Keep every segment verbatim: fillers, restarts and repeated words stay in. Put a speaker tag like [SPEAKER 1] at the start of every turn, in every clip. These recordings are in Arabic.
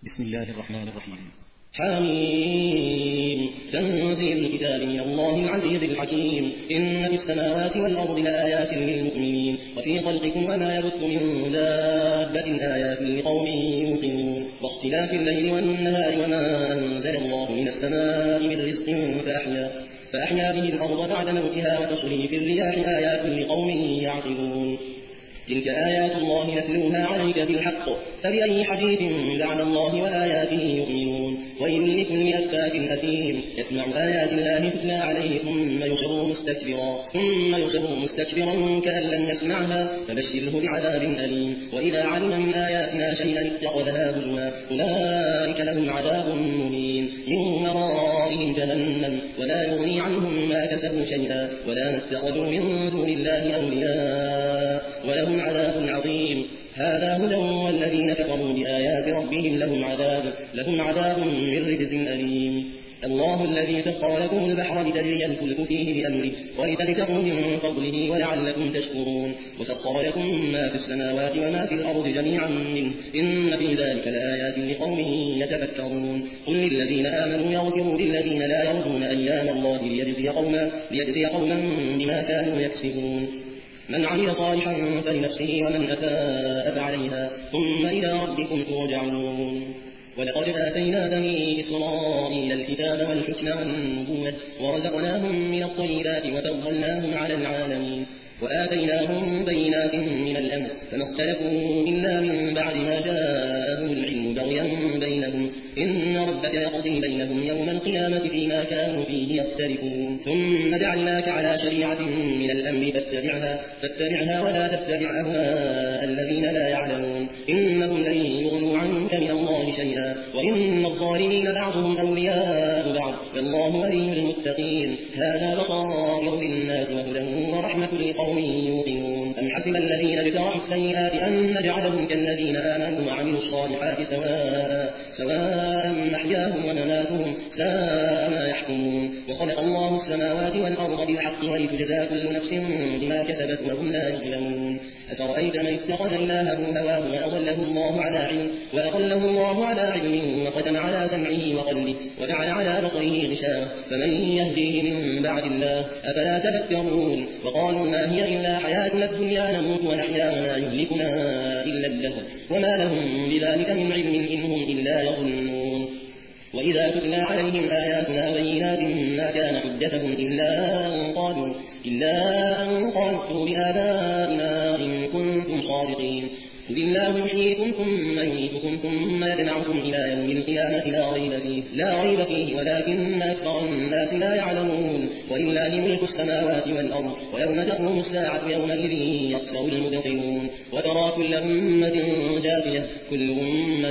[SPEAKER 1] بسم الله الرحمن الرحيم.
[SPEAKER 2] حميم تنزيل الكتاب من الله العزيز الحكيم. إن في السماوات والأرض لآيات للمؤمنين وفي خلقكم وما يبث من دابة آيات لقوم يوقنون واختلاف الليل والنهار وما أنزل الله من السماء من رزق فأحيا فأحيا به الأرض بعد موتها وتصريف الرياح آيات لقوم يعقلون. تلك آيات الله نتلوها عليك بالحق فبأي حديث بعد الله وآياته يؤمنون. ويل لكل أفاك أثيم يسمع آيات الله تتلى عليه ثم يصر مستكبرا ثم يصر مستكبرا كأن لم يسمعها فبشره بعذاب أليم. وإذا علم من آياتنا شيئا اتخذها هزوا أولئك لهم عذاب مهين من ورائهم جهنم ولا يغني عنهم ما كسبوا شيئا ولا ما اتخذوا من دون الله أولياء ولهم عذاب عظيم. هذا هدى والذين كفروا بآيات ربهم لهم عذاب لهم عذاب من رجز أليم. الله الذي سخر لكم البحر لتجري الفلك فيه بأمره ولتبتغوا من فضله ولعلكم تشكرون. وسخر لكم ما في السماوات وما في الأرض جميعا منه إن في ذلك لآيات لقوم يتفكرون. قل للذين آمنوا يغفروا للذين لا يرجون أيام الله ليجزي قوما, ليجزي قوما بما كانوا يكسبون. من عمل صالحا فلنفسه ومن أساء فعليها ثم إلى ربكم ترجعون. ولقد آتينا بني إسرائيل الكتاب والحكم والنبوة ورزقناهم من الطيبات وفضلناهم على العالمين وآتيناهم بينات من الأمر فما اختلفوا إلا من بعد ما جاءهم العلم بغيا بينهم إن ربك يقضي بينهم يوم القيامة فيما كانوا فيه يختلفون. ثم جعلناك على شريعة من الأمر فاتبعها, فاتبعها ولا تتبع أهواء الذين لا يعلمون إنهم لن يغنوا عنك من الله شيئا وإن الظالمين بعضهم أولياء بعض والله ولي المتقين. هذا بصائر للناس وهدى ورحمة لقوم يوقنون. أم حسب الذين اجترحوا السيئات أن نجعلهم كالذين آمنوا وعملوا الصالحات سواء سواء محياهم ومماتهم ساء ما يحكمون. وخلق الله السماوات والأرض بالحق ولتجزى كل نفس بما كسبت وهم لا يظلمون. أفرأيت من اتخذ إلهه هواه وأضله الله على علم وأضله الله على علم وختم على سمعه وقلبه وجعل على بصره غشاوة فمن يهديه من بعد الله أفلا تذكرون. وقالوا ما هي إلا حياتنا الدنيا نموت ونحيا وما يهلكنا إلا الدهر وما لهم بذلك من علم إن هم إلا يظنون. وإذا تتلى عليهم آياتنا بينات ما كان حجتهم إلا أن قالوا إلا أن قالوا ائتوا بآبائنا إن كنتم صادقين. قل الله يحييكم ثم يميتكم ثم يجمعكم إلى يوم القيامة لا ريب فيه لا ريب فيه ولكن أكثر الناس لا يعلمون. ولله ملك السماوات والأرض ويوم تقوم الساعة يومئذ يخسر المبطلون. وترى كل أمة جاثية كل أمة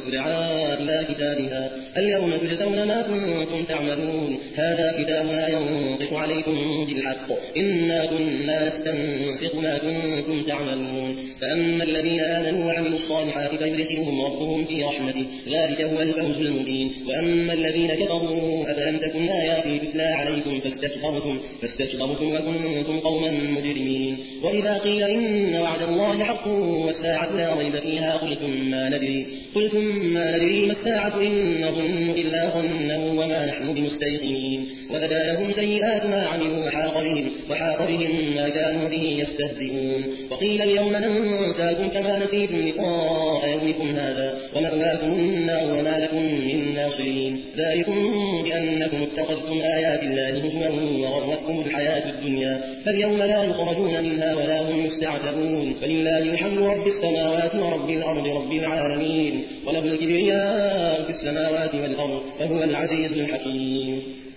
[SPEAKER 2] تدعى إلى كتابها اليوم تجزون ما كنتم تعملون هذا كتابنا ينطق عليكم بالحق إنا كنا نستنسخ ما كنتم تعملون. فأما الذين آمنوا وعملوا الصالحات فيدخلهم ربهم في رحمته ذلك هو الفوز المبين. وأما الذين كفروا أفلم تكن آياتي تتلى عليكم فاستكبرتم فاستكبرتم وكنتم قوما مجرمين. وإذا قيل إن وعد الله حق والساعة لا ريب فيها قلتم ما ندري قلتم ما ندري ما الساعة إن نظن إلا ظنا وما نحن بمستيقنين. وبدا لهم سيئات ما عملوا وحاق بهم وحاق بهم ما كانوا به يستهزئون. وقيل اليوم ننساكم كما نسيتم لقاء يومكم هذا ومأواكم النار وما لكم من ناصرين. ذلكم بأنكم اتخذتم آيات الله هزوا وغرتكم الحياة الدنيا فاليوم لا يخرجون منها ولا هم يستعتبون. فلله الحمد رب السماوات ورب الأرض رب العالمين وله الكبرياء في السماوات والأرض وهو العزيز الحكيم.